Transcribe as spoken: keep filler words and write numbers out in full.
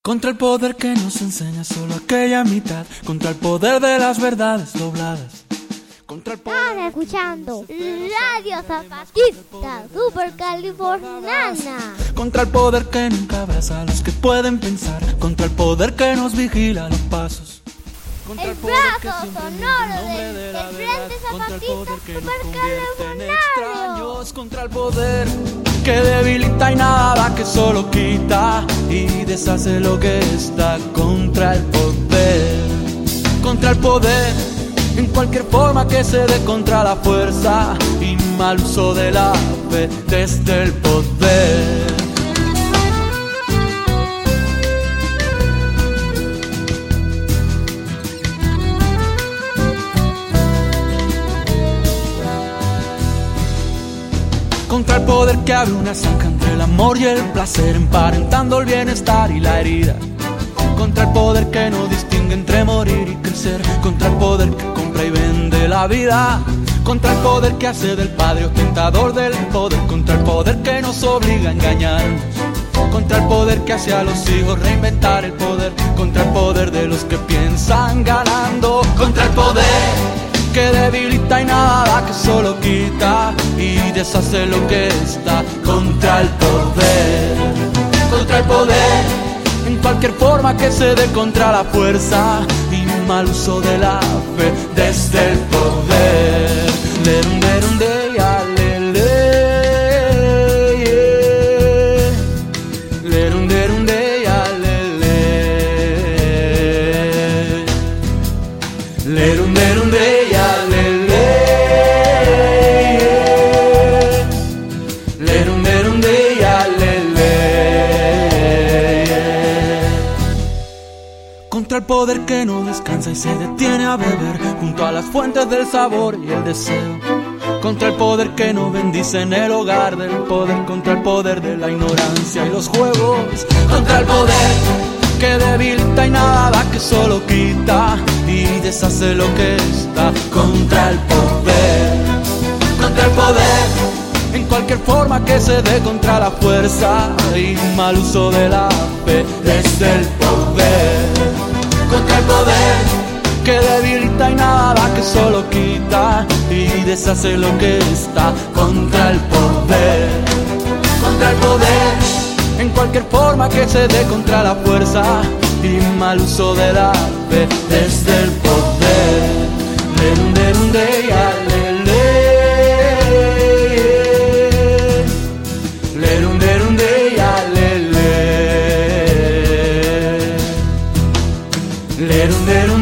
Contra el poder que nos enseña solo aquella mitad, contra el poder de las verdades dobladas, contra el poder... Están escuchando Radio Zapatista Supercaliforniana. Contra el poder que nunca abraza a los que pueden pensar, contra el poder que nos vigila los pasos, contra el brazo sonoro del de Frente Zapatista Supercaliforniano. Contra el poder que debilita y nada, que solo quita y deshace lo que está, contra el poder, contra el poder, en cualquier forma que se dé, contra la fuerza y mal uso de la fe desde el poder. Contra el poder que abre una zanja entre el amor y el placer, emparentando el bienestar y la herida. Contra el poder que no distingue entre morir y crecer, contra el poder que compra y vende la vida, contra el poder que hace del padre ostentador del poder, contra el poder que nos obliga a engañarnos, contra el poder que hace a los hijos reinventar el poder, contra el poder de los que piensan ganando, contra el poder que debilita y nada, que solo quita y deshace lo que está, contra el poder, contra el poder, en cualquier forma que se dé, contra la fuerza y mal uso de la fe desde el poder. Lerum, lerum, de, ya, le, le, yeah. Lerum, lerum, de, ya, le, le. Lerum, lerum, de, contra el poder que no descansa y se detiene a beber junto a las fuentes del sabor y el deseo, contra el poder que no bendice en el hogar del poder, contra el poder de la ignorancia y los juegos, contra el poder que debilita y nada, que solo quita y deshace lo que está, contra el poder, contra el poder, en cualquier forma que se dé, contra la fuerza y mal uso de la fe desde el poder, contra el poder que debilita y nada, que solo quita y deshace lo que está, contra el poder, contra el poder, en cualquier forma que se dé, contra la fuerza y mal uso de la fe desde el poder. Lerum, lerum, de, ya, le, le. Lerum, lerum, de, ya, le, le. Lerum, lerum.